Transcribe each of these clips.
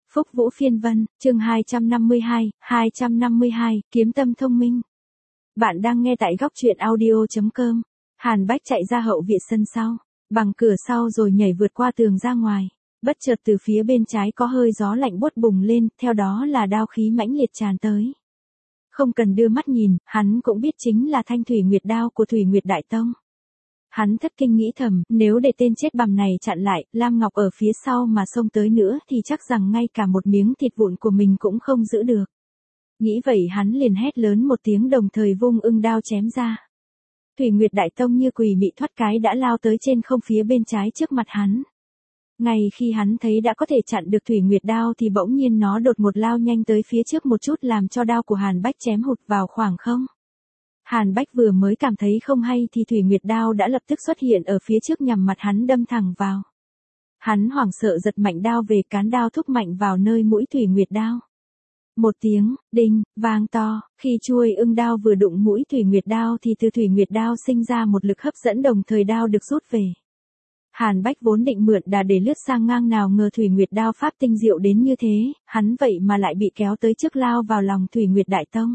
Phúc Vũ Phiên Vân, chương 252, kiếm tâm thông minh. Bạn đang nghe tại góc truyện audio.com. Hàn Bách chạy ra hậu viện sân sau, bằng cửa sau rồi nhảy vượt qua tường ra ngoài. Bất chợt từ phía bên trái có hơi gió lạnh buốt bùng lên, theo đó là đao khí mãnh liệt tràn tới. Không cần đưa mắt nhìn, hắn cũng biết chính là thanh Thủy Nguyệt đao của Thủy Nguyệt Đại Tông. Hắn thất kinh nghĩ thầm, nếu để tên chết bằm này chặn lại, Lam Ngọc ở phía sau mà xông tới nữa thì chắc rằng ngay cả một miếng thịt vụn của mình cũng không giữ được. Nghĩ vậy hắn liền hét lớn một tiếng đồng thời vung ưng đao chém ra. Thủy Nguyệt Đại Tông như quỷ mị thoát cái đã lao tới trên không phía bên trái trước mặt hắn. Ngay khi hắn thấy đã có thể chặn được Thủy Nguyệt đao thì bỗng nhiên nó đột ngột lao nhanh tới phía trước một chút làm cho đao của Hàn Bách chém hụt vào khoảng không. Hàn Bách vừa mới cảm thấy không hay thì Thủy Nguyệt đao đã lập tức xuất hiện ở phía trước nhằm mặt hắn đâm thẳng vào. Hắn hoảng sợ giật mạnh đao về, cán đao thúc mạnh vào nơi mũi Thủy Nguyệt đao. Một tiếng, đinh, vang to, khi chuôi ưng đao vừa đụng mũi Thủy Nguyệt đao thì từ Thủy Nguyệt đao sinh ra một lực hấp dẫn đồng thời đao được rút về. Hàn Bách vốn định mượn đà để lướt sang ngang nào ngờ Thủy Nguyệt đao pháp tinh diệu đến như thế, hắn vậy mà lại bị kéo tới trước lao vào lòng Thủy Nguyệt Đại Tông.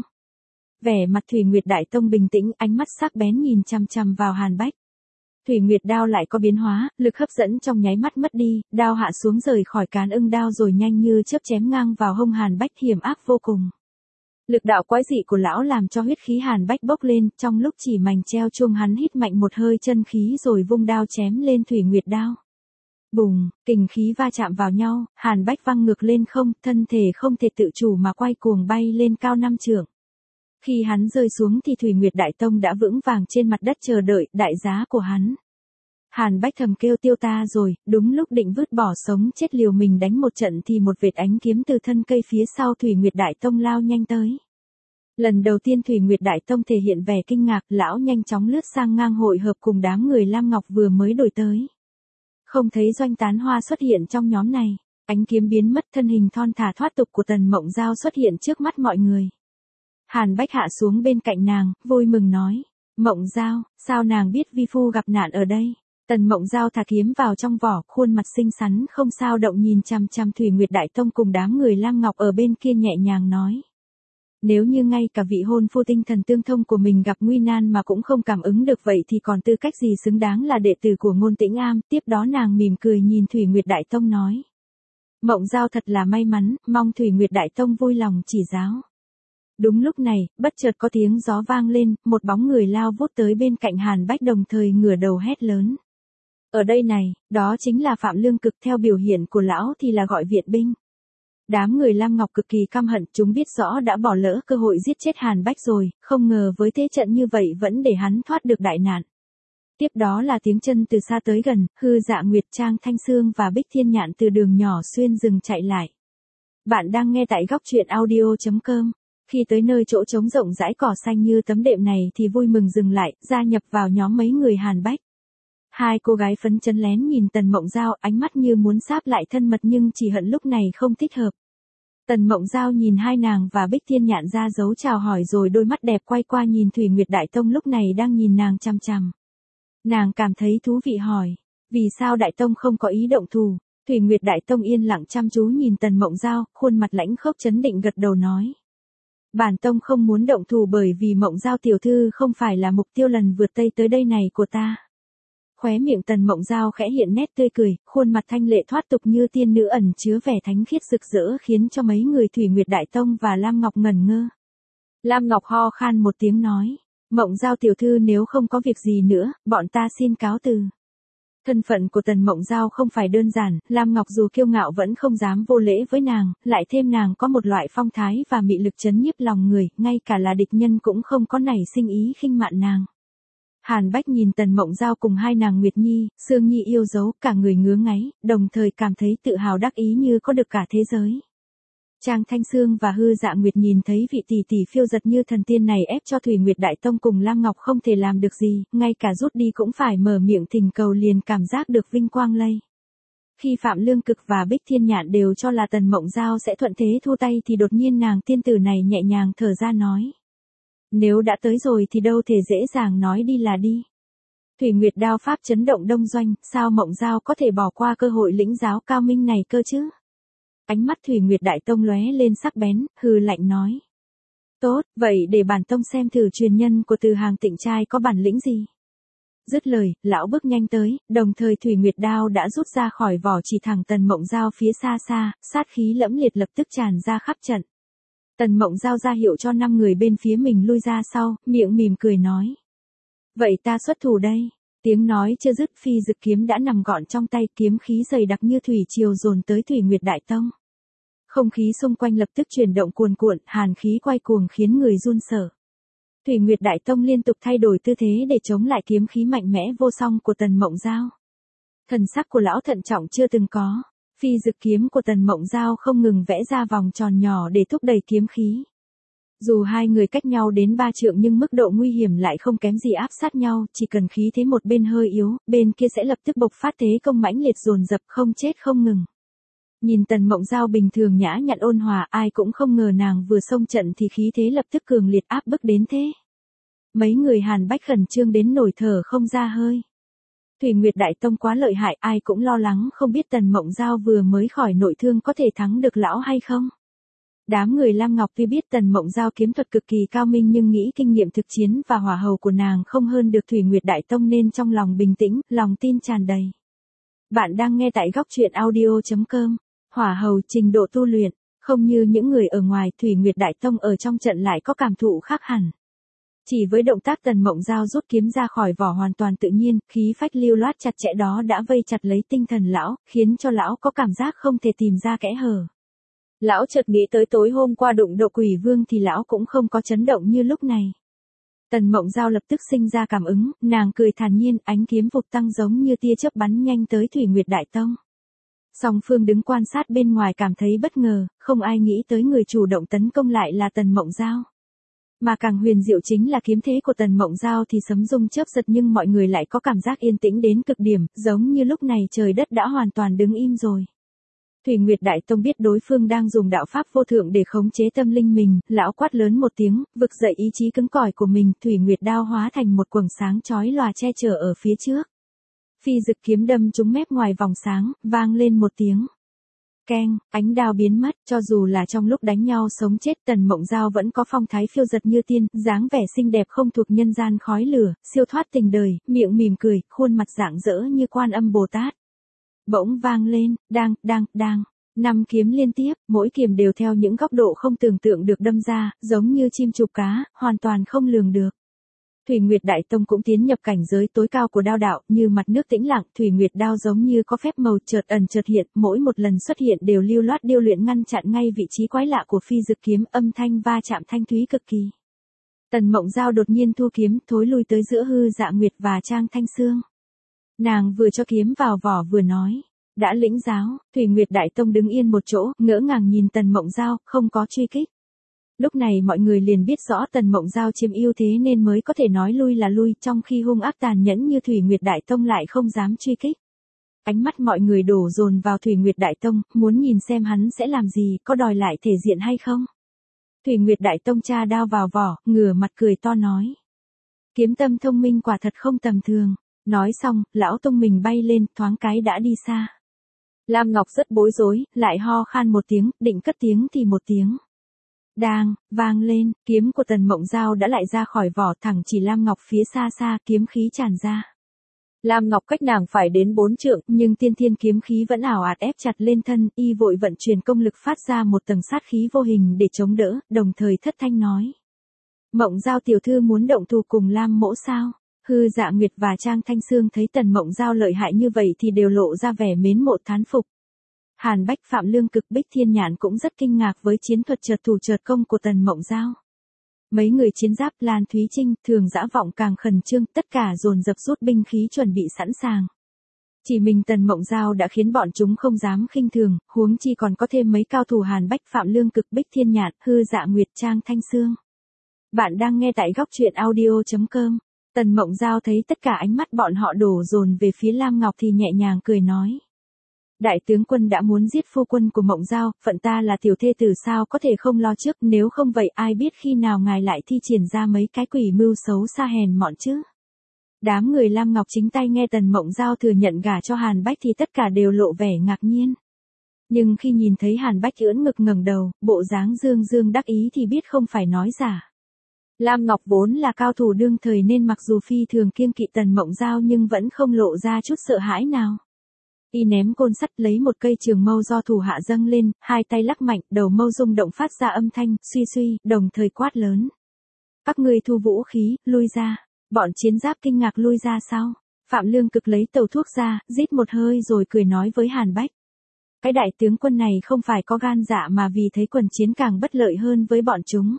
Vẻ mặt Thủy Nguyệt Đại Tông bình tĩnh, ánh mắt sắc bén nhìn chằm chằm vào Hàn Bách. Thủy Nguyệt đao lại có biến hóa, lực hấp dẫn trong nháy mắt mất đi, đao hạ xuống rời khỏi cán ưng đao rồi nhanh như chớp chém ngang vào hông Hàn Bách, hiểm ác vô cùng. Lực đạo quái dị của lão làm cho huyết khí Hàn Bách bốc lên, trong lúc chỉ mảnh treo chuông hắn hít mạnh một hơi chân khí rồi vung đao chém lên Thủy Nguyệt đao. Bùng, kình khí va chạm vào nhau, Hàn Bách văng ngược lên không, thân thể không thể tự chủ mà quay cuồng bay lên cao 5 trượng. Khi hắn rơi xuống thì Thủy Nguyệt Đại Tông đã vững vàng trên mặt đất chờ đợi đại giá của hắn. Hàn Bách thầm kêu tiêu ta rồi, đúng lúc định vứt bỏ sống chết liều mình đánh một trận thì một vệt ánh kiếm từ thân cây phía sau Thủy Nguyệt Đại Tông lao nhanh tới. Lần đầu tiên Thủy Nguyệt Đại Tông thể hiện vẻ kinh ngạc, lão nhanh chóng lướt sang ngang hội hợp cùng đám người Lam Ngọc vừa mới đổi tới. Không thấy Doanh Tán Hoa xuất hiện trong nhóm này, ánh kiếm biến mất, thân hình thon thả thoát tục của Tần Mộng Giao xuất hiện trước mắt mọi người. Hàn Bách hạ xuống bên cạnh nàng, vui mừng nói, Mộng Giao, sao nàng biết vi phu gặp nạn ở đây? Tần Mộng Giao thả kiếm vào trong vỏ, khuôn mặt xinh xắn không sao động nhìn chằm chằm Thủy Nguyệt Đại Tông cùng đám người Lam Ngọc ở bên kia nhẹ nhàng nói. Nếu như ngay cả vị hôn phu tinh thần tương thông của mình gặp nguy nan mà cũng không cảm ứng được vậy thì còn tư cách gì xứng đáng là đệ tử của Ngôn Tĩnh Am. Tiếp đó nàng mỉm cười nhìn Thủy Nguyệt Đại Tông nói. Mộng Giao thật là may mắn, mong Thủy Nguyệt Đại Tông vui lòng chỉ giáo. Đúng lúc này, bất chợt có tiếng gió vang lên, một bóng người lao vút tới bên cạnh Hàn Bách đồng thời ngửa đầu hét lớn. Ở đây này, đó chính là Phạm Lương Cực, theo biểu hiện của lão thì là gọi viện binh. Đám người Lam Ngọc cực kỳ căm hận, chúng biết rõ đã bỏ lỡ cơ hội giết chết Hàn Bách rồi, không ngờ với thế trận như vậy vẫn để hắn thoát được đại nạn. Tiếp đó là tiếng chân từ xa tới gần, Hư Dạ Nguyệt, Trang Thanh Sương và Bích Thiên Nhạn từ đường nhỏ xuyên rừng chạy lại. Bạn đang nghe tại góc truyện audio.com. Khi tới nơi chỗ trống rộng rãi cỏ xanh như tấm đệm này thì vui mừng dừng lại, gia nhập vào nhóm mấy người Hàn Bách. Hai cô gái phấn chấn lén nhìn Tần Mộng Giao, ánh mắt như muốn sáp lại thân mật nhưng chỉ hận lúc này không thích hợp. Tần Mộng Giao nhìn hai nàng và Bích Thiên Nhạn ra dấu chào hỏi rồi đôi mắt đẹp quay qua nhìn Thủy Nguyệt Đại Tông lúc này đang nhìn nàng chằm chằm. Nàng cảm thấy thú vị hỏi, vì sao Đại Tông không có ý động thủ? Thủy Nguyệt Đại Tông yên lặng chăm chú nhìn Tần Mộng Giao, khuôn mặt lãnh khốc chấn định gật đầu nói. Bản Tông không muốn động thủ bởi vì Mộng Giao tiểu thư không phải là mục tiêu lần vượt Tây tới đây này của ta. Khóe miệng Tần Mộng Giao khẽ hiện nét tươi cười, khuôn mặt thanh lệ thoát tục như tiên nữ ẩn chứa vẻ thánh khiết rực rỡ khiến cho mấy người Thủy Nguyệt Đại Tông và Lam Ngọc ngẩn ngơ. Lam Ngọc ho khan một tiếng nói, Mộng Giao tiểu thư nếu không có việc gì nữa, bọn ta xin cáo từ. Thân phận của Tần Mộng Giao không phải đơn giản, Lam Ngọc dù kiêu ngạo vẫn không dám vô lễ với nàng, lại thêm nàng có một loại phong thái và mị lực chấn nhiếp lòng người, ngay cả là địch nhân cũng không có nảy sinh ý khinh mạn nàng. Hàn Bách nhìn Tần Mộng Giao cùng hai nàng Nguyệt Nhi, Sương Nhi yêu dấu, cả người ngứa ngáy, đồng thời cảm thấy tự hào đắc ý như có được cả thế giới. Trang Thanh Sương và Hư Dạ Nguyệt nhìn thấy vị tỷ tỷ phiêu giật như thần tiên này ép cho Thủy Nguyệt Đại Tông cùng Lam Ngọc không thể làm được gì, ngay cả rút đi cũng phải mở miệng thỉnh cầu liền cảm giác được vinh quang lây. Khi Phạm Lương Cực và Bích Thiên Nhạn đều cho là Tần Mộng Giao sẽ thuận thế thu tay thì đột nhiên nàng tiên tử này nhẹ nhàng thở ra nói. Nếu đã tới rồi thì đâu thể dễ dàng nói đi là đi. Thủy Nguyệt đao pháp chấn động đông doanh, sao Mộng Giao có thể bỏ qua cơ hội lĩnh giáo cao minh này cơ chứ? Ánh mắt Thủy Nguyệt Đại Tông lóe lên sắc bén, hừ lạnh nói. Tốt, vậy để bản tông xem thử truyền nhân của Từ Hàng Tịnh trai có bản lĩnh gì. Dứt lời, lão bước nhanh tới, đồng thời Thủy Nguyệt đao đã rút ra khỏi vỏ chỉ thẳng Tần Mộng Giao phía xa xa, sát khí lẫm liệt lập tức tràn ra khắp trận. Tần Mộng Giao ra hiệu cho 5 người bên phía mình lui ra sau, miệng mỉm cười nói. Vậy ta xuất thủ đây. Tiếng nói chưa dứt, phi dực kiếm đã nằm gọn trong tay, kiếm khí dày đặc như thủy triều dồn tới Thủy Nguyệt Đại Tông. Không khí xung quanh lập tức chuyển động cuồn cuộn, hàn khí quay cuồng khiến người run sợ. Thủy Nguyệt Đại Tông liên tục thay đổi tư thế để chống lại kiếm khí mạnh mẽ vô song của Tần Mộng Giao. Thần sắc của lão thận trọng chưa từng có, phi dực kiếm của Tần Mộng Giao không ngừng vẽ ra vòng tròn nhỏ để thúc đẩy kiếm khí. Dù hai người cách nhau đến 3 trượng nhưng mức độ nguy hiểm lại không kém gì áp sát nhau, chỉ cần khí thế một bên hơi yếu, bên kia sẽ lập tức bộc phát thế công mãnh liệt dồn dập không chết không ngừng. Nhìn Tần Mộng Giao bình thường nhã nhặn ôn hòa, ai cũng không ngờ nàng vừa xông trận thì khí thế lập tức cường liệt áp bức đến thế. Mấy người Hàn Bách khẩn trương đến nổi thở không ra hơi. Thủy Nguyệt Đại Tông quá lợi hại, ai cũng lo lắng không biết Tần Mộng Giao vừa mới khỏi nội thương có thể thắng được lão hay không. Đám người Lam Ngọc tuy biết Tần Mộng Giao kiếm thuật cực kỳ cao minh nhưng nghĩ kinh nghiệm thực chiến và hỏa hầu của nàng không hơn được Thủy Nguyệt Đại Tông nên trong lòng bình tĩnh, lòng tin tràn đầy. Bạn đang nghe tại góc truyện audio.com. Hỏa hầu trình độ tu luyện, không như những người ở ngoài, Thủy Nguyệt Đại Tông ở trong trận lại có cảm thụ khác hẳn. Chỉ với động tác Tần Mộng Giao rút kiếm ra khỏi vỏ hoàn toàn tự nhiên, khí phách lưu loát chặt chẽ đó đã vây chặt lấy tinh thần lão, khiến cho lão có cảm giác không thể tìm ra kẽ hở. Lão chợt nghĩ tới tối hôm qua đụng độ Quỷ Vương thì lão cũng không có chấn động như lúc này. Tần Mộng Giao lập tức sinh ra cảm ứng, nàng cười thản nhiên, ánh kiếm vụt tăng giống như tia chớp bắn nhanh tới Thủy Nguyệt Đại Tông. Song phương đứng quan sát bên ngoài cảm thấy bất ngờ, không ai nghĩ tới người chủ động tấn công lại là Tần Mộng Giao. Mà càng huyền diệu chính là kiếm thế của Tần Mộng Giao thì sấm rung chớp giật nhưng mọi người lại có cảm giác yên tĩnh đến cực điểm, giống như lúc này trời đất đã hoàn toàn đứng im rồi. Thủy Nguyệt Đại Tông biết đối phương đang dùng đạo pháp vô thượng để khống chế tâm linh mình, lão quát lớn một tiếng, vực dậy ý chí cứng cỏi của mình, Thủy Nguyệt đao hóa thành một quầng sáng chói lòa che chở ở phía trước. Phi dực kiếm đâm trúng mép ngoài vòng sáng, vang lên một tiếng. Keng, ánh đao biến mất, cho dù là trong lúc đánh nhau sống chết Tần Mộng Giao vẫn có phong thái phiêu giật như tiên, dáng vẻ xinh đẹp không thuộc nhân gian khói lửa, siêu thoát tình đời, miệng mỉm cười, khuôn mặt rạng rỡ như Quan Âm Bồ Tát. Bỗng vang lên, đang, 5 kiếm liên tiếp, mỗi kiếm đều theo những góc độ không tưởng tượng được đâm ra, giống như chim chụp cá, hoàn toàn không lường được. Thủy Nguyệt Đại Tông cũng tiến nhập cảnh giới tối cao của đao đạo, như mặt nước tĩnh lặng, Thủy Nguyệt đao giống như có phép màu chợt ẩn chợt hiện, mỗi một lần xuất hiện đều lưu loát điêu luyện ngăn chặn ngay vị trí quái lạ của phi dực kiếm, âm thanh va chạm thanh thúy cực kỳ. Tần Mộng Giao đột nhiên thu kiếm, thối lui tới giữa Hư Dạ Nguyệt và Trang Thanh Sương. Nàng vừa cho kiếm vào vỏ vừa nói, đã lĩnh giáo. Thủy Nguyệt Đại Tông đứng yên một chỗ, ngỡ ngàng nhìn Tần Mộng Giao, không có truy kích. Lúc này mọi người liền biết rõ Tần Mộng Giao chiếm ưu thế nên mới có thể nói lui là lui, trong khi hung ác tàn nhẫn như Thủy Nguyệt Đại Tông lại không dám truy kích. Ánh mắt mọi người đổ dồn vào Thủy Nguyệt Đại Tông, muốn nhìn xem hắn sẽ làm gì, có đòi lại thể diện hay không. Thủy Nguyệt Đại Tông tra đao vào vỏ, ngửa mặt cười to nói. Kiếm tâm thông minh quả thật không tầm thường. Nói xong, lão tông mình bay lên, thoáng cái đã đi xa. Lam Ngọc rất bối rối, lại ho khan một tiếng, định cất tiếng thì một tiếng. Đang, vang lên, kiếm của Tần Mộng Giao đã lại ra khỏi vỏ, thẳng chỉ Lam Ngọc phía xa xa, kiếm khí tràn ra. Lam Ngọc cách nàng phải đến 4 trượng, nhưng tiên thiên kiếm khí vẫn ảo ạt ép chặt lên thân, y vội vận chuyển công lực phát ra một tầng sát khí vô hình để chống đỡ, đồng thời thất thanh nói. Mộng Giao tiểu thư muốn động thủ cùng Lam mỗ sao? Hư Dạ Nguyệt và Trang Thanh Sương thấy Tần Mộng Giao lợi hại như vậy thì đều lộ ra vẻ mến mộ thán phục. Hàn Bách Phạm Lương Cực Bích Thiên Nhạn cũng rất kinh ngạc với chiến thuật chợt thủ chợt công của Tần Mộng Giao. Mấy người chiến giáp Lan Thúy Trinh, Thường Dã Vọng càng khẩn trương, tất cả dồn dập rút binh khí chuẩn bị sẵn sàng. Chỉ mình Tần Mộng Giao đã khiến bọn chúng không dám khinh thường, huống chi còn có thêm mấy cao thủ Hàn Bách Phạm Lương Cực Bích Thiên Nhạn, Hư Dạ Nguyệt, Trang Thanh Sương. Bạn đang nghe tại góc truyện audio.com. Tần Mộng Giao thấy tất cả ánh mắt bọn họ đổ dồn về phía Lam Ngọc thì nhẹ nhàng cười nói. Đại tướng quân đã muốn giết phu quân của Mộng Giao, phận ta là tiểu thê tử sao có thể không lo trước, nếu không vậy ai biết khi nào ngài lại thi triển ra mấy cái quỷ mưu xấu xa hèn mọn chứ. Đám người Lam Ngọc chính tay nghe Tần Mộng Giao thừa nhận gả cho Hàn Bách thì tất cả đều lộ vẻ ngạc nhiên. Nhưng khi nhìn thấy Hàn Bách ưỡn ngực ngẩng đầu, bộ dáng dương dương đắc ý thì biết không phải nói giả. Lam Ngọc vốn là cao thủ đương thời nên mặc dù phi thường kiêng kỵ Tần Mộng Giao nhưng vẫn không lộ ra chút sợ hãi nào. Y ném côn sắt lấy một cây trường mâu do thủ hạ dâng lên, hai tay lắc mạnh, đầu mâu rung động phát ra âm thanh, suy suy, đồng thời quát lớn. Các ngươi thu vũ khí, lui ra. Bọn chiến giáp kinh ngạc lui ra sao? Phạm Lương Cực lấy tàu thuốc ra, rít một hơi rồi cười nói với Hàn Bách. Cái đại tướng quân này không phải có gan dạ mà vì thấy quần chiến càng bất lợi hơn với bọn chúng.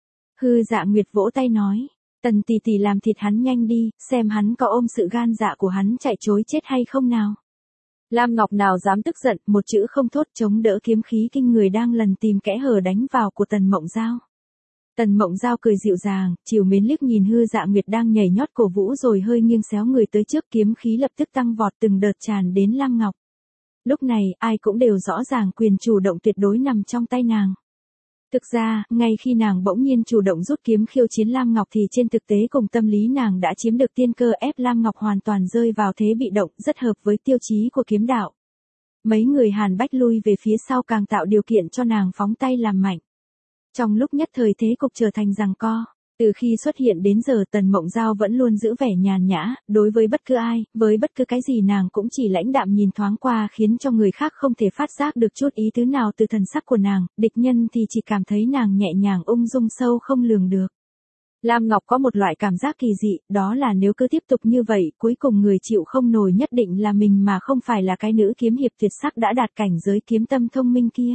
Hư Dạ Nguyệt vỗ tay nói. Tần tỷ tỷ làm thịt hắn nhanh đi, xem hắn có ôm sự gan dạ của hắn chạy trối chết hay không nào. Lam Ngọc nào dám tức giận, một chữ không thốt chống đỡ kiếm khí kinh người đang lần tìm kẽ hở đánh vào của Tần Mộng Giao. Tần Mộng Giao cười dịu dàng, chiều mến liếc nhìn Hư Dạ Nguyệt đang nhảy nhót cổ vũ rồi hơi nghiêng xéo người tới trước, kiếm khí lập tức tăng vọt từng đợt tràn đến Lam Ngọc. Lúc này, ai cũng đều rõ ràng quyền chủ động tuyệt đối nằm trong tay nàng. Thực ra, ngay khi nàng bỗng nhiên chủ động rút kiếm khiêu chiến Lam Ngọc thì trên thực tế cùng tâm lý nàng đã chiếm được tiên cơ ép Lam Ngọc hoàn toàn rơi vào thế bị động, rất hợp với tiêu chí của kiếm đạo. Mấy người Hàn Bách lui về phía sau càng tạo điều kiện cho nàng phóng tay làm mạnh. Trong lúc nhất thời thế cục trở thành giằng co. Từ khi xuất hiện đến giờ Tần Mộng Giao vẫn luôn giữ vẻ nhàn nhã, đối với bất cứ ai, với bất cứ cái gì nàng cũng chỉ lãnh đạm nhìn thoáng qua khiến cho người khác không thể phát giác được chút ý tứ nào từ thần sắc của nàng, địch nhân thì chỉ cảm thấy nàng nhẹ nhàng ung dung sâu không lường được. Lam Ngọc có một loại cảm giác kỳ dị, đó là nếu cứ tiếp tục như vậy, cuối cùng người chịu không nổi nhất định là mình mà không phải là cái nữ kiếm hiệp tuyệt sắc đã đạt cảnh giới kiếm tâm thông minh kia.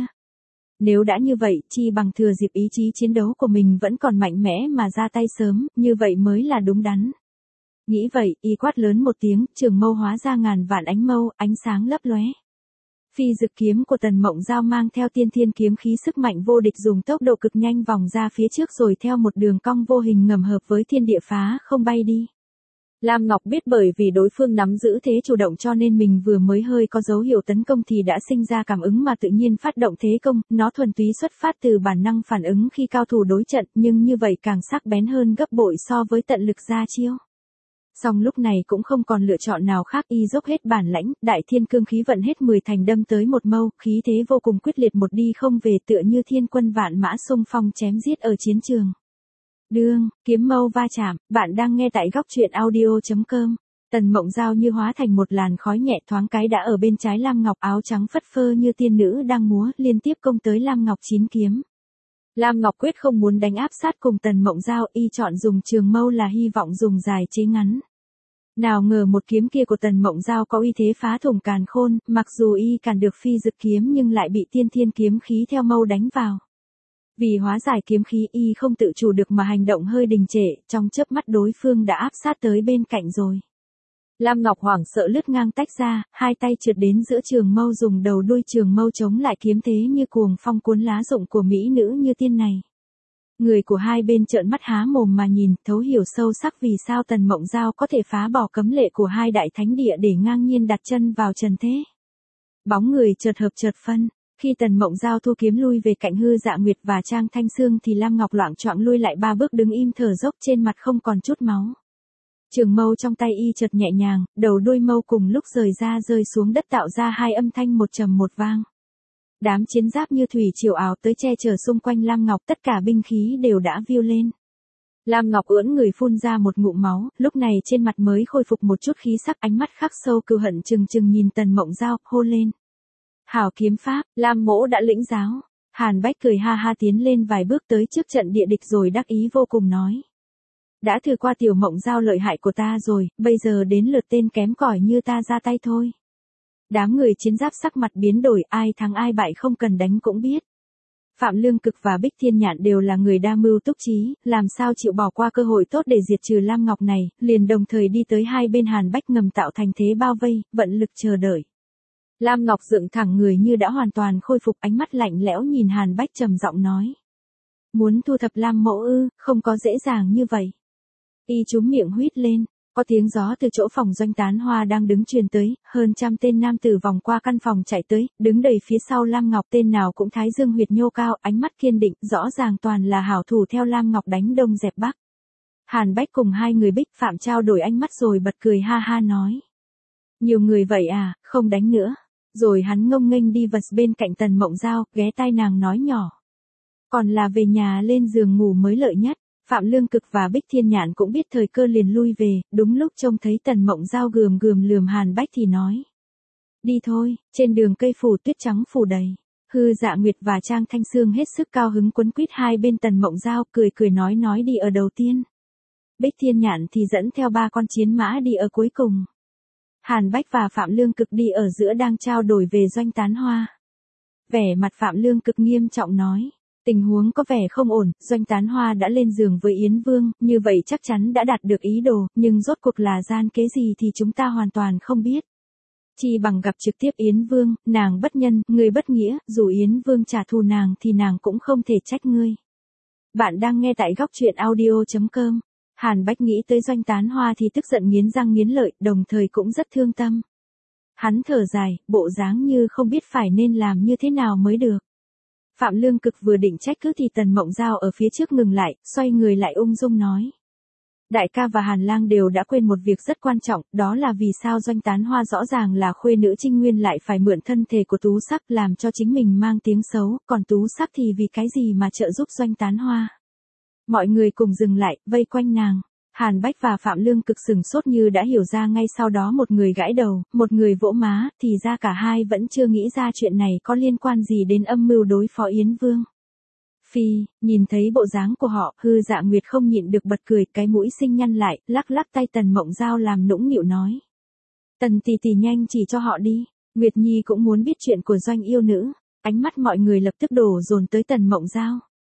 Nếu đã như vậy, chi bằng thừa dịp ý chí chiến đấu của mình vẫn còn mạnh mẽ mà ra tay sớm, như vậy mới là đúng đắn. Nghĩ vậy, y quát lớn một tiếng, trường mâu hóa ra ngàn vạn ánh mâu, ánh sáng lấp lóe. Phi dực kiếm của Tần Mộng Giao mang theo tiên thiên kiếm khí sức mạnh vô địch dùng tốc độ cực nhanh vòng ra phía trước rồi theo một đường cong vô hình ngầm hợp với thiên địa phá không bay đi. Lam Ngọc biết bởi vì đối phương nắm giữ thế chủ động cho nên mình vừa mới hơi có dấu hiệu tấn công thì đã sinh ra cảm ứng mà tự nhiên phát động thế công, nó thuần túy xuất phát từ bản năng phản ứng khi cao thủ đối trận nhưng như vậy càng sắc bén hơn gấp bội so với tận lực ra chiêu. Song lúc này cũng không còn lựa chọn nào khác, y dốc hết bản lãnh, đại thiên cương khí vận hết 10 thành đâm tới một mâu, khí thế vô cùng quyết liệt một đi không về tựa như thiên quân vạn mã xung phong chém giết ở chiến trường. Đương, kiếm mâu va chạm, bạn đang nghe tại góc truyện audio.com. Tần Mộng Giao như hóa thành một làn khói nhẹ thoáng cái đã ở bên trái Lam Ngọc, áo trắng phất phơ như tiên nữ đang múa, liên tiếp công tới Lam Ngọc 9 kiếm. Lam Ngọc quyết không muốn đánh áp sát cùng Tần Mộng Giao, y chọn dùng trường mâu là hy vọng dùng dài chế ngắn. Nào ngờ một kiếm kia của Tần Mộng Giao có uy thế phá thủng càn khôn, mặc dù y cản được phi dực kiếm nhưng lại bị tiên thiên kiếm khí theo mâu đánh vào. Vì hóa giải kiếm khí y không tự chủ được mà hành động hơi đình trệ, trong chớp mắt đối phương đã áp sát tới bên cạnh rồi. Lam Ngọc hoảng sợ lướt ngang tách ra, hai tay trượt đến giữa trường mâu dùng đầu đuôi trường mâu chống lại kiếm thế như cuồng phong cuốn lá rụng của mỹ nữ như tiên này. Người của hai bên trợn mắt há mồm mà nhìn, thấu hiểu sâu sắc vì sao Tần Mộng Giao có thể phá bỏ cấm lệ của hai đại thánh địa để ngang nhiên đặt chân vào trần thế. Bóng người chợt hợp chợt phân. Khi Tần Mộng Giao thu kiếm lui về cạnh Hư Dạ Nguyệt và Trang Thanh Sương thì Lam Ngọc loạng choạng lui lại 3 bước đứng im thở dốc, trên mặt không còn chút máu. Trường mâu trong tay y chợt nhẹ nhàng, đầu đuôi mâu cùng lúc rời ra rơi xuống đất tạo ra hai âm thanh một trầm một vang. Đám chiến giáp như thủy triều ảo tới che chở xung quanh Lam Ngọc, tất cả binh khí đều đã viu lên. Lam Ngọc ưỡn người phun ra một ngụm máu, lúc này trên mặt mới khôi phục một chút khí sắc, ánh mắt khắc sâu cừu hận trừng trừng nhìn Tần Mộng Giao, hô lên. Hảo kiếm pháp, Lam mỗ đã lĩnh giáo. Hàn Bách cười ha ha tiến lên vài bước tới trước trận địa địch rồi đắc ý vô cùng nói. Đã thử qua tiểu Mộng Giao lợi hại của ta rồi, bây giờ đến lượt tên kém cỏi như ta ra tay thôi. Đám người chiến giáp sắc mặt biến đổi, ai thắng ai bại không cần đánh cũng biết. Phạm Lương Cực và Bích Thiên Nhạn đều là người đa mưu túc trí, làm sao chịu bỏ qua cơ hội tốt để diệt trừ Lam Ngọc này, liền đồng thời đi tới hai bên Hàn Bách ngầm tạo thành thế bao vây, vận lực chờ đợi. Lam Ngọc dựng thẳng người như đã hoàn toàn khôi phục, ánh mắt lạnh lẽo nhìn Hàn Bách trầm giọng nói. Muốn thu thập Lam mỗ ư, không có dễ dàng như vậy. Y trúm miệng huýt lên, có tiếng gió từ chỗ phòng doanh tán hoa đang đứng truyền tới, hơn trăm tên nam tử vòng qua căn phòng chạy tới, đứng đầy phía sau Lam Ngọc, tên nào cũng thái dương huyệt nhô cao, ánh mắt kiên định, rõ ràng toàn là hảo thủ theo Lam Ngọc đánh đông dẹp bắc. Hàn Bách cùng hai người Bích Phạm trao đổi ánh mắt rồi bật cười ha ha nói. Nhiều người vậy à, không đánh nữa. Rồi hắn ngông nghênh đi vật bên cạnh Tần Mộng Giao, ghé tai nàng nói nhỏ. Còn là về nhà lên giường ngủ mới lợi nhất. Phạm Lương Cực và Bích Thiên Nhạn cũng biết thời cơ liền lui về, đúng lúc trông thấy Tần Mộng Giao gườm gườm lườm Hàn Bách thì nói. Đi thôi, trên đường cây phủ tuyết trắng phủ đầy. Hư Dạ Nguyệt và Trang Thanh Sương hết sức cao hứng quấn quýt hai bên Tần Mộng Giao, cười cười nói đi ở đầu tiên. Bích Thiên Nhạn thì dẫn theo 3 con chiến mã đi ở cuối cùng. Hàn Bách và Phạm Lương Cực đi ở giữa đang trao đổi về doanh tán hoa. Vẻ mặt Phạm Lương Cực nghiêm trọng nói. Tình huống có vẻ không ổn, doanh tán hoa đã lên giường với Yến Vương, như vậy chắc chắn đã đạt được ý đồ, nhưng rốt cuộc là gian kế gì thì chúng ta hoàn toàn không biết. Chỉ bằng gặp trực tiếp Yến Vương, nàng bất nhân, ngươi bất nghĩa, dù Yến Vương trả thù nàng thì nàng cũng không thể trách ngươi. Bạn đang nghe tại góc truyện audio.com. Hàn Bách nghĩ tới doanh tán hoa thì tức giận nghiến răng nghiến lợi, đồng thời cũng rất thương tâm. Hắn thở dài, bộ dáng như không biết phải nên làm như thế nào mới được. Phạm Lương Cực vừa định trách cứ thì Tần Mộng Giao ở phía trước ngừng lại, xoay người lại ung dung nói. Đại ca và Hàn Lang đều đã quên một việc rất quan trọng, đó là vì sao doanh tán hoa rõ ràng là khuê nữ Trinh Nguyên lại phải mượn thân thể của Tú Sắc làm cho chính mình mang tiếng xấu, còn Tú Sắc thì vì cái gì mà trợ giúp doanh tán hoa. Mọi người cùng dừng lại, vây quanh nàng. Hàn Bách và Phạm Lương Cực sừng sốt như đã hiểu ra, ngay sau đó một người gãi đầu, một người vỗ má, thì ra cả hai vẫn chưa nghĩ ra chuyện này có liên quan gì đến âm mưu đối phó Yến Vương. Phi, nhìn thấy bộ dáng của họ, Hư Dạ Nguyệt không nhịn được bật cười, cái mũi xinh nhăn lại, lắc lắc tay Tần Mộng Giao làm nũng nịu nói. Tần tỷ tỷ nhanh chỉ cho họ đi, Nguyệt Nhi cũng muốn biết chuyện của doanh yêu nữ. Ánh mắt mọi người lập tức đổ dồn tới Tần Mộng Giao.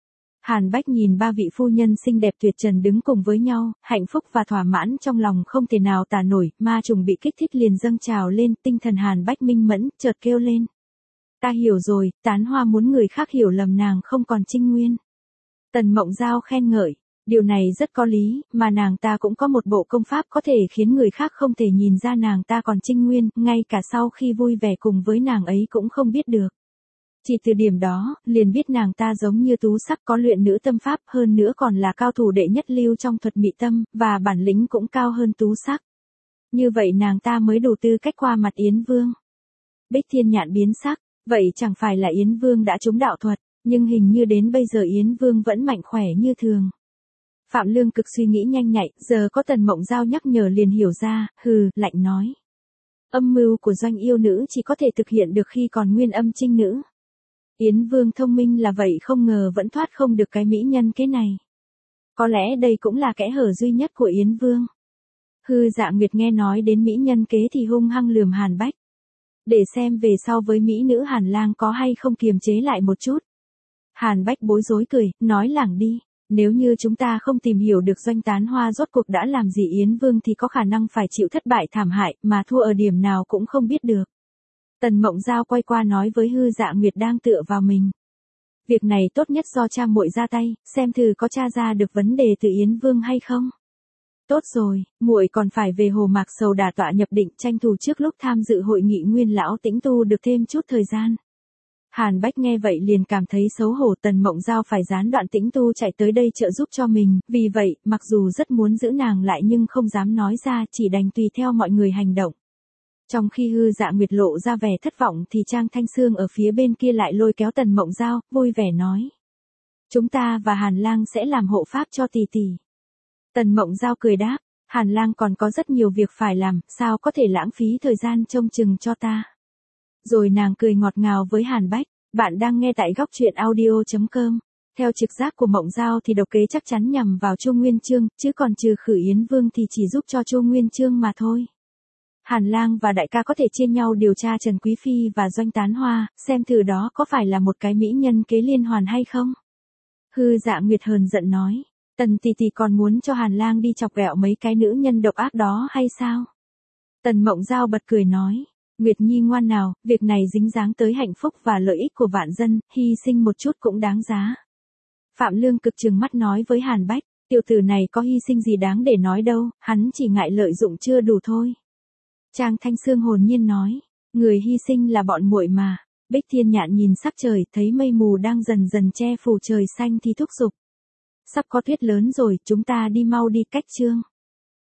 Hàn Bách nhìn 3 vị phu nhân xinh đẹp tuyệt trần đứng cùng với nhau, hạnh phúc và thỏa mãn trong lòng không thể nào tả nổi, ma trùng bị kích thích liền dâng trào lên, tinh thần Hàn Bách minh mẫn, chợt kêu lên. Ta hiểu rồi, tán hoa muốn người khác hiểu lầm nàng không còn Trinh Nguyên. Tần Mộng Giao khen ngợi, điều này rất có lý, mà nàng ta cũng có một bộ công pháp có thể khiến người khác không thể nhìn ra nàng ta còn Trinh Nguyên, ngay cả sau khi vui vẻ cùng với nàng ấy cũng không biết được. Chỉ từ điểm đó, liền biết nàng ta giống như Tú Sắc có luyện nữ tâm pháp, hơn nữa còn là cao thủ đệ nhất lưu trong thuật mị tâm, và bản lĩnh cũng cao hơn Tú Sắc. Như vậy nàng ta mới đủ tư cách qua mặt Yến Vương. Bích Thiên Nhạn biến sắc, vậy chẳng phải là Yến Vương đã trúng đạo thuật, nhưng hình như đến bây giờ Yến Vương vẫn mạnh khỏe như thường. Phạm Lương Cực suy nghĩ nhanh nhạy, giờ có Tần Mộng Giao nhắc nhở liền hiểu ra, hừ, lạnh nói. Âm mưu của doanh yêu nữ chỉ có thể thực hiện được khi còn nguyên âm trinh nữ. Yến Vương thông minh là vậy, không ngờ vẫn thoát không được cái mỹ nhân kế này. Có lẽ đây cũng là kẽ hở duy nhất của Yến Vương. Hư Dạ Nguyệt nghe nói đến mỹ nhân kế thì hung hăng lườm Hàn Bách. Để xem về sau với mỹ nữ Hàn Lang có hay không kiềm chế lại một chút. Hàn Bách bối rối cười, nói lảng đi. Nếu như chúng ta không tìm hiểu được doanh tán hoa rốt cuộc đã làm gì Yến Vương thì có khả năng phải chịu thất bại thảm hại, mà thua ở điểm nào cũng không biết được. Tần Mộng Giao quay qua nói với Hư Dạ Nguyệt đang tựa vào mình. Việc này tốt nhất do cha muội ra tay, xem thử có tra ra được vấn đề từ Yến Vương hay không. Tốt rồi, muội còn phải về Hồ Mạc Sầu đả tọa nhập định, tranh thủ trước lúc tham dự hội nghị Nguyên lão tĩnh tu được thêm chút thời gian. Hàn Bách nghe vậy liền cảm thấy xấu hổ, Tần Mộng Giao phải gián đoạn tĩnh tu chạy tới đây trợ giúp cho mình, vì vậy, mặc dù rất muốn giữ nàng lại nhưng không dám nói ra, chỉ đành tùy theo mọi người hành động. Trong khi Hư Dạ Nguyệt lộ ra vẻ thất vọng thì Trang Thanh Sương ở phía bên kia lại lôi kéo Tần Mộng Giao, vui vẻ nói. Chúng ta và Hàn Lang sẽ làm hộ pháp cho tỷ tỷ. Tần Mộng Giao cười đáp, Hàn Lang còn có rất nhiều việc phải làm, sao có thể lãng phí thời gian trông chừng cho ta. Rồi nàng cười ngọt ngào với Hàn Bách, bạn đang nghe tại góc truyện audio.com. Theo trực giác của Mộng Giao thì độc kế chắc chắn nhằm vào Chu Nguyên Chương, chứ còn trừ khử Yến Vương thì chỉ giúp cho Chu Nguyên Chương mà thôi. Hàn Lang và đại ca có thể chia nhau điều tra Trần Quý Phi và doanh tán hoa, xem thử đó có phải là một cái mỹ nhân kế liên hoàn hay không. Hư Dạ Nguyệt hờn giận nói, Tần tỷ tỷ còn muốn cho Hàn Lang đi chọc ghẹo mấy cái nữ nhân độc ác đó hay sao? Tần Mộng Giao bật cười nói, Nguyệt Nhi ngoan nào, việc này dính dáng tới hạnh phúc và lợi ích của vạn dân, hy sinh một chút cũng đáng giá. Phạm Lương Cực trừng mắt nói với Hàn Bách, tiểu tử này có hy sinh gì đáng để nói đâu, hắn chỉ ngại lợi dụng chưa đủ thôi. Trang Thanh Sương hồn nhiên nói, người hy sinh là bọn muội mà. Bích Thiên Nhạn nhìn sắc trời, thấy mây mù đang dần dần che phủ trời xanh thì thúc giục. Sắp có tuyết lớn rồi, chúng ta đi mau đi, cách chương.